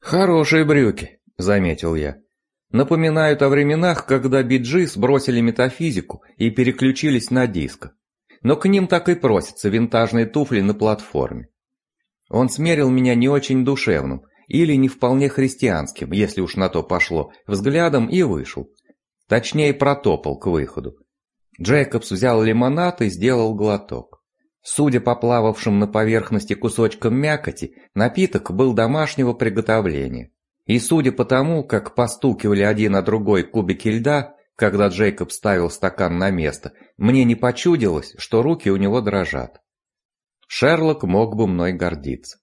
«Хорошие брюки», — заметил я. «Напоминают о временах, когда Би-Джи сбросили метафизику и переключились на диско. Но к ним так и просятся винтажные туфли на платформе». Он смерил меня не очень душевным, или не вполне христианским, если уж на то пошло, взглядом и вышел. Точнее, протопал к выходу. Джейкобс взял лимонад и сделал глоток. Судя по плававшим на поверхности кусочкам мякоти, напиток был домашнего приготовления. И судя по тому, как постукивали один на другой кубики льда, когда Джейкоб ставил стакан на место, мне не почудилось, что руки у него дрожат. Шерлок мог бы мной гордиться.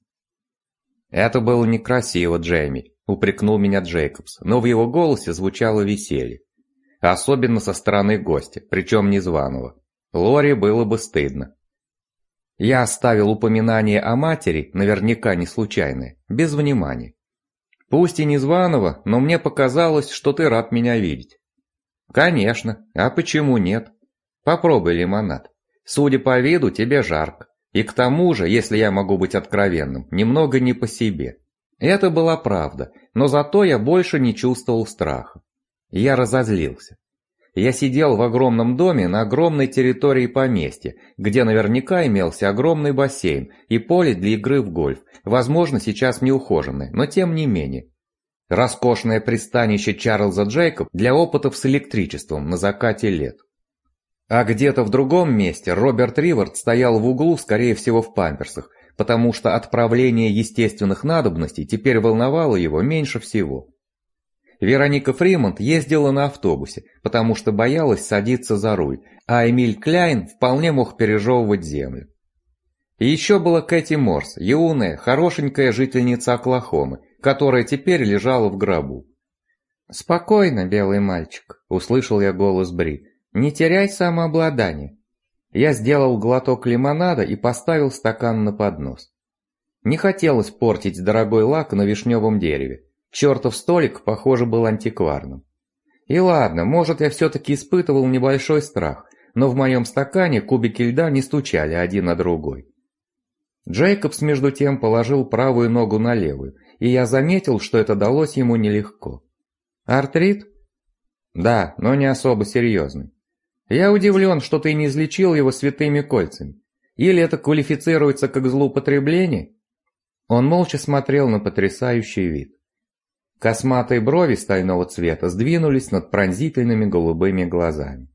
«Это было некрасиво, Джейми», — упрекнул меня Джейкобс, но в его голосе звучало веселье. Особенно со стороны гостя, причем незваного. Лори было бы стыдно. Я оставил упоминание о матери, наверняка не случайное, без внимания. Пусть и незваного, но мне показалось, что ты рад меня видеть. Конечно, а почему нет? Попробуй лимонад. Судя по виду, тебе жарко. И к тому же, если я могу быть откровенным, немного не по себе. Это была правда, но зато я больше не чувствовал страха. Я разозлился. Я сидел в огромном доме на огромной территории поместья, где наверняка имелся огромный бассейн и поле для игры в гольф, возможно, сейчас неухоженное, но тем не менее. Роскошное пристанище Чарльза Джейкоб для опытов с электричеством на закате лет. А где-то в другом месте Роберт Ривард стоял в углу, скорее всего в памперсах, потому что отправление естественных надобностей теперь волновало его меньше всего. Вероника Фримонт ездила на автобусе, потому что боялась садиться за руль, а Эмиль Кляйн вполне мог пережевывать землю. И еще была Кэти Морс, юная, хорошенькая жительница Оклахомы, которая теперь лежала в гробу. «Спокойно, белый мальчик», — услышал я голос Бри. «Не теряй самообладание». Я сделал глоток лимонада и поставил стакан на поднос. Не хотелось портить дорогой лак на вишневом дереве. Чертов столик, похоже, был антикварным. И ладно, может, я все-таки испытывал небольшой страх, но в моем стакане кубики льда не стучали один на другой. Джейкобс, между тем, положил правую ногу на левую, и я заметил, что это далось ему нелегко. «Артрит?» «Да, но не особо серьезный. Я удивлен, что ты не излечил его святыми кольцами. Или это квалифицируется как злоупотребление?» Он молча смотрел на потрясающий вид. Косматые брови стального цвета сдвинулись над пронзительными голубыми глазами.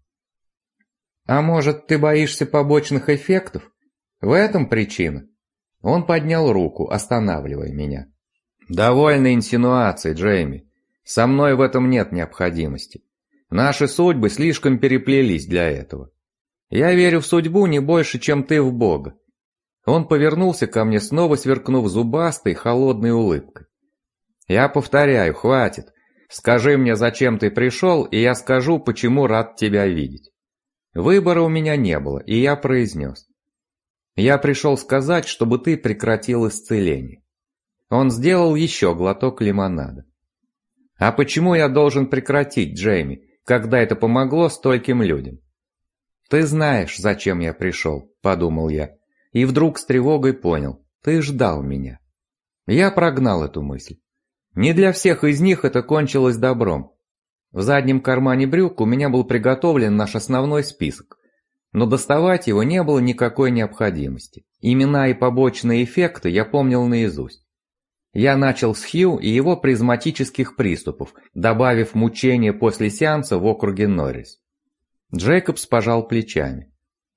«А может, ты боишься побочных эффектов? В этом причина?» Он поднял руку, останавливая меня. «Довольно инсинуаций, Джейми. Со мной в этом нет необходимости. Наши судьбы слишком переплелись для этого. Я верю в судьбу не больше, чем ты в Бога». Он повернулся ко мне, снова сверкнув зубастой, холодной улыбкой. «Я повторяю, хватит. Скажи мне, зачем ты пришел, и я скажу, почему рад тебя видеть». Выбора у меня не было, и я произнес. «Я пришел сказать, чтобы ты прекратил исцеление». Он сделал еще глоток лимонада. «А почему я должен прекратить, Джейми, когда это помогло стольким людям?» «Ты знаешь, зачем я пришел», — подумал я, и вдруг с тревогой понял, ты ждал меня. Я прогнал эту мысль. Не для всех из них это кончилось добром. В заднем кармане брюк у меня был приготовлен наш основной список, но доставать его не было никакой необходимости. Имена и побочные эффекты я помнил наизусть. Я начал с Хью и его призматических приступов, добавив мучения после сеанса в округе Норрис. Джейкобс пожал плечами.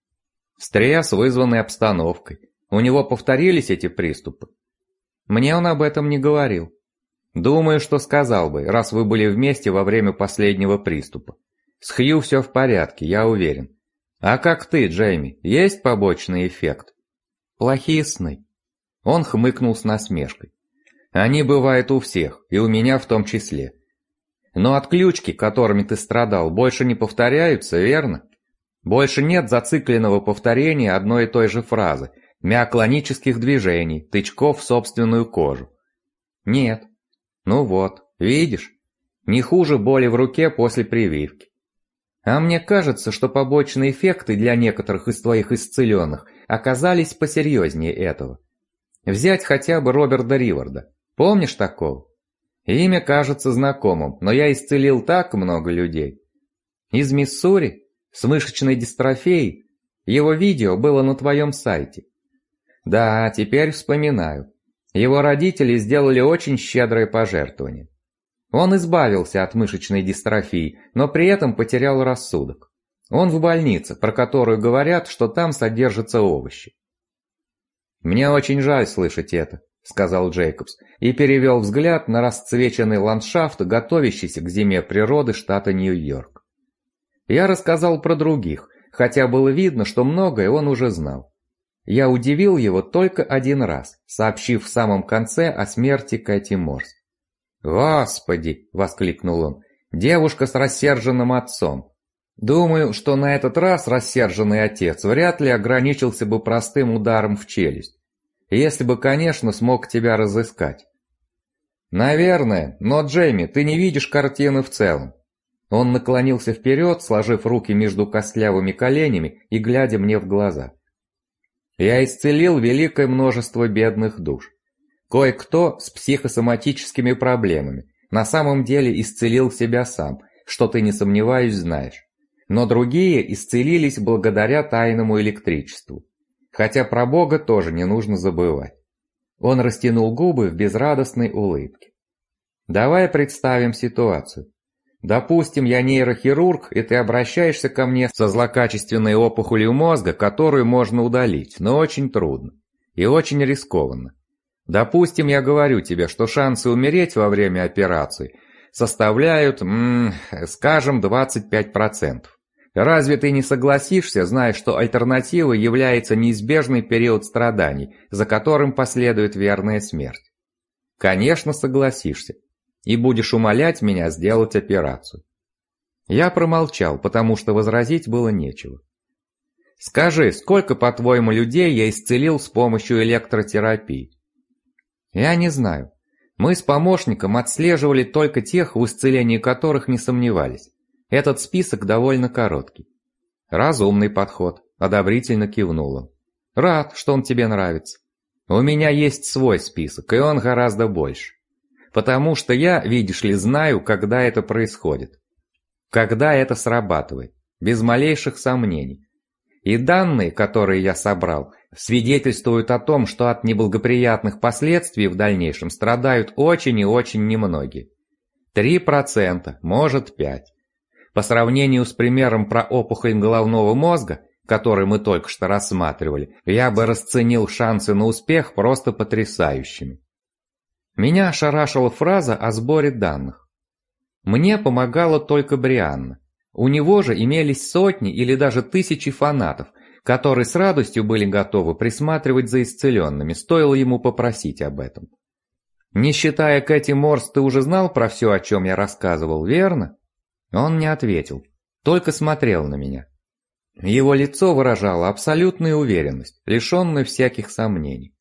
Стресс, вызванный обстановкой. У него повторились эти приступы? Мне он об этом не говорил. Думаю, что сказал бы, раз вы были вместе во время последнего приступа. С Хью все в порядке, я уверен. А как ты, Джейми, есть побочный эффект? Плохие сны. Он хмыкнул с насмешкой. Они бывают у всех, и у меня в том числе. Но отключки, которыми ты страдал, больше не повторяются, верно? Больше нет зацикленного повторения одной и той же фразы, миоклонических движений, тычков в собственную кожу. Нет. Ну вот, видишь? Не хуже боли в руке после прививки. А мне кажется, что побочные эффекты для некоторых из твоих исцеленных оказались посерьезнее этого. Взять хотя бы Роберта Риварда. Помнишь такого? Имя кажется знакомым, но я исцелил так много людей. Из Миссури? С мышечной дистрофией? Его видео было на твоем сайте. Да, теперь вспоминаю. Его родители сделали очень щедрое пожертвование. Он избавился от мышечной дистрофии, но при этом потерял рассудок. Он в больнице, про которую говорят, что там содержатся овощи. «Мне очень жаль слышать это», — сказал Джейкобс и перевел взгляд на расцвеченный ландшафт, готовящийся к зиме природы штата Нью-Йорк. Я рассказал про других, хотя было видно, что многое он уже знал. Я удивил его только один раз, сообщив в самом конце о смерти Кэти Морс. «Господи!» — воскликнул он. «Девушка с рассерженным отцом. Думаю, что на этот раз рассерженный отец вряд ли ограничился бы простым ударом в челюсть. Если бы, конечно, смог тебя разыскать». «Наверное, но, Джейми, ты не видишь картины в целом». Он наклонился вперед, сложив руки между костлявыми коленями и глядя мне в глаза. «Я исцелил великое множество бедных душ. Кое-кто с психосоматическими проблемами на самом деле исцелил себя сам, что ты, не сомневаюсь, знаешь. Но другие исцелились благодаря тайному электричеству. Хотя про Бога тоже не нужно забывать». Он растянул губы в безрадостной улыбке. «Давай представим ситуацию. Допустим, я нейрохирург, и ты обращаешься ко мне со злокачественной опухолью мозга, которую можно удалить, но очень трудно и очень рискованно. Допустим, я говорю тебе, что шансы умереть во время операции составляют, скажем, 25%. Разве ты не согласишься, зная, что альтернативой является неизбежный период страданий, за которым последует верная смерть? Конечно, согласишься. И будешь умолять меня сделать операцию. Я промолчал, потому что возразить было нечего. Скажи, сколько, по-твоему, людей я исцелил с помощью электротерапии? Я не знаю. Мы с помощником отслеживали только тех, в исцелении которых не сомневались. Этот список довольно короткий. Разумный подход, одобрительно кивнул он. Рад, что он тебе нравится. У меня есть свой список, и он гораздо больше. Потому что я, видишь ли, знаю, когда это происходит. Когда это срабатывает, без малейших сомнений. И данные, которые я собрал, свидетельствуют о том, что от неблагоприятных последствий в дальнейшем страдают очень и очень немногие. 3%, может 5%. По сравнению с примером про опухоль головного мозга, который мы только что рассматривали, я бы расценил шансы на успех просто потрясающими. Меня ошарашила фраза о сборе данных. Мне помогала только Брианна. У него же имелись сотни или даже тысячи фанатов, которые с радостью были готовы присматривать за исцеленными, стоило ему попросить об этом. Не считая Кэти Морс, ты уже знал про все, о чем я рассказывал, верно? Он не ответил, только смотрел на меня. Его лицо выражало абсолютную уверенность, лишенную всяких сомнений.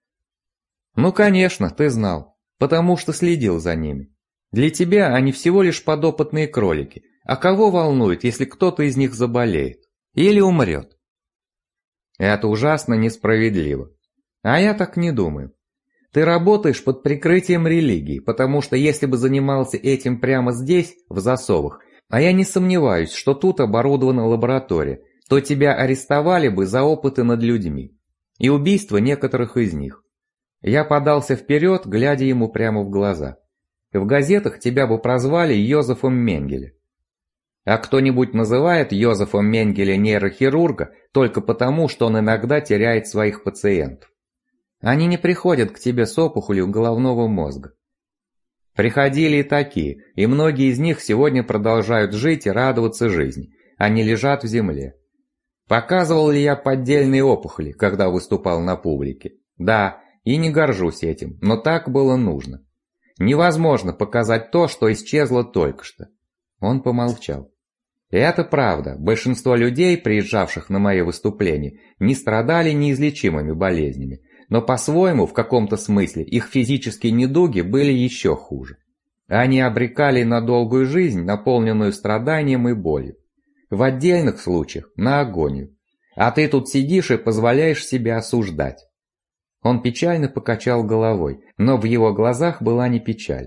Ну, конечно, ты знал, потому что следил за ними. Для тебя они всего лишь подопытные кролики, а кого волнует, если кто-то из них заболеет или умрет? Это ужасно несправедливо. А я так не думаю. Ты работаешь под прикрытием религии, потому что если бы занимался этим прямо здесь, в засовах, а я не сомневаюсь, что тут оборудована лаборатория, то тебя арестовали бы за опыты над людьми и убийство некоторых из них. Я подался вперед, глядя ему прямо в глаза. В газетах тебя бы прозвали Йозефом Менгеле. А кто-нибудь называет Йозефом Менгеле нейрохирурга только потому, что он иногда теряет своих пациентов. Они не приходят к тебе с опухолью головного мозга. Приходили и такие, и многие из них сегодня продолжают жить и радоваться жизни, они лежат в земле. Показывал ли я поддельные опухоли, когда выступал на публике? Да, и не горжусь этим, но так было нужно. Невозможно показать то, что исчезло только что. Он помолчал. И это правда, большинство людей, приезжавших на мои выступления, не страдали неизлечимыми болезнями, но по-своему, в каком-то смысле, их физические недуги были еще хуже. Они обрекали на долгую жизнь, наполненную страданием и болью. В отдельных случаях на агонию. А ты тут сидишь и позволяешь себя осуждать. Он печально покачал головой, но в его глазах была не печаль.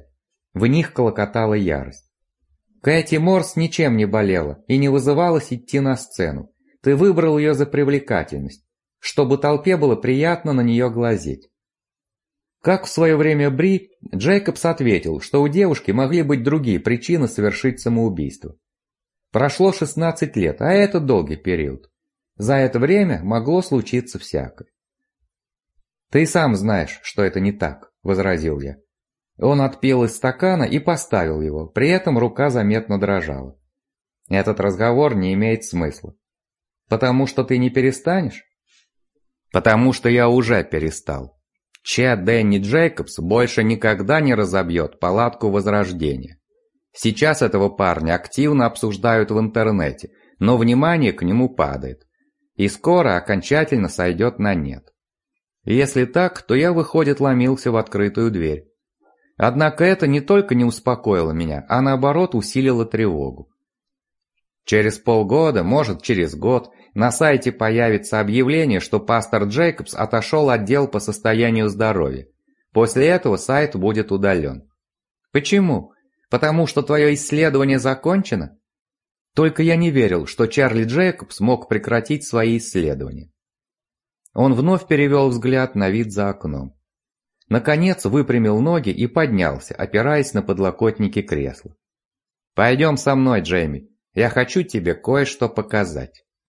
В них клокотала ярость. Кэти Морс ничем не болела и не вызывалась идти на сцену. Ты выбрал ее за привлекательность, чтобы толпе было приятно на нее глазеть. Как в свое время Бри, Джейкобс ответил, что у девушки могли быть другие причины совершить самоубийство. Прошло 16 лет, а это долгий период. За это время могло случиться всякое. «Ты сам знаешь, что это не так», — возразил я. Он отпил из стакана и поставил его, при этом рука заметно дрожала. «Этот разговор не имеет смысла. Потому что ты не перестанешь?» «Потому что я уже перестал. Че Дэнни Джейкобс больше никогда не разобьет палатку Возрождения. Сейчас этого парня активно обсуждают в интернете, но внимание к нему падает. И скоро окончательно сойдет на нет. Если так, то я, выходит, ломился в открытую дверь. Однако это не только не успокоило меня, а наоборот усилило тревогу. Через полгода, может через год, на сайте появится объявление, что пастор Джейкобс отошел от дел по состоянию здоровья. После этого сайт будет удален. Почему? Потому что твое исследование закончено? Только я не верил, что Чарли Джейкобс мог прекратить свои исследования. Он вновь перевел взгляд на вид за окном. Наконец выпрямил ноги и поднялся, опираясь на подлокотники кресла. «Пойдем со мной, Джейми, я хочу тебе кое-что показать».